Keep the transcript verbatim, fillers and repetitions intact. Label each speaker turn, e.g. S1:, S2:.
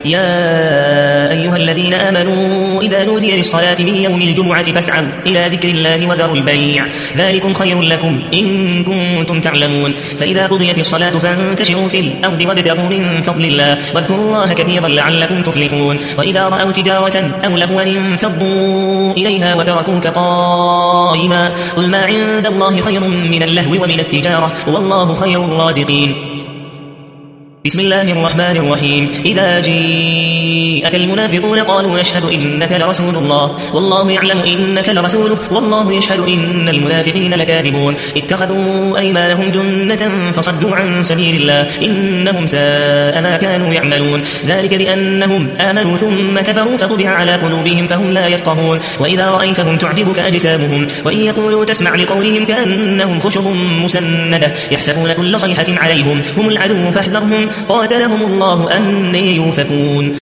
S1: يا أيها الذين آمنوا إذا نودي للصلاة من يوم الجمعة فاسعوا إلى ذكر الله وذروا البيع ذلكم خير لكم إن كنتم تعلمون فإذا قضيت الصلاة فانتشروا في الأرض وابتغوا من فضل الله واذكروا الله كثيرا لعلكم تفلحون وإذا رأوا تجارة أو لهوا انفضوا إليها وتركوك قائما قل ما عند الله خير من اللهو ومن التجارة والله خير الرازقين. بسم الله الرحمن الرحيم إذا جاءك المنافقون قالوا نشهد إنك لرسول الله والله يعلم إنك لرسوله والله يشهد إن المنافقين لكاذبون اتخذوا أيمانهم جنة فصدوا عن سبيل الله إنهم ساء ما كانوا يعملون ذلك بأنهم آمنوا ثم كفروا فطبع على قلوبهم فهم لا يفقهون وإذا رأيتهم تعجبك أجسامهم وإن يقولوا تسمع لقولهم كأنهم خشب مسندة يحسبون كل صيحة عليهم هم العدو فاحذرهم قاتلهم الله أن يوفكون.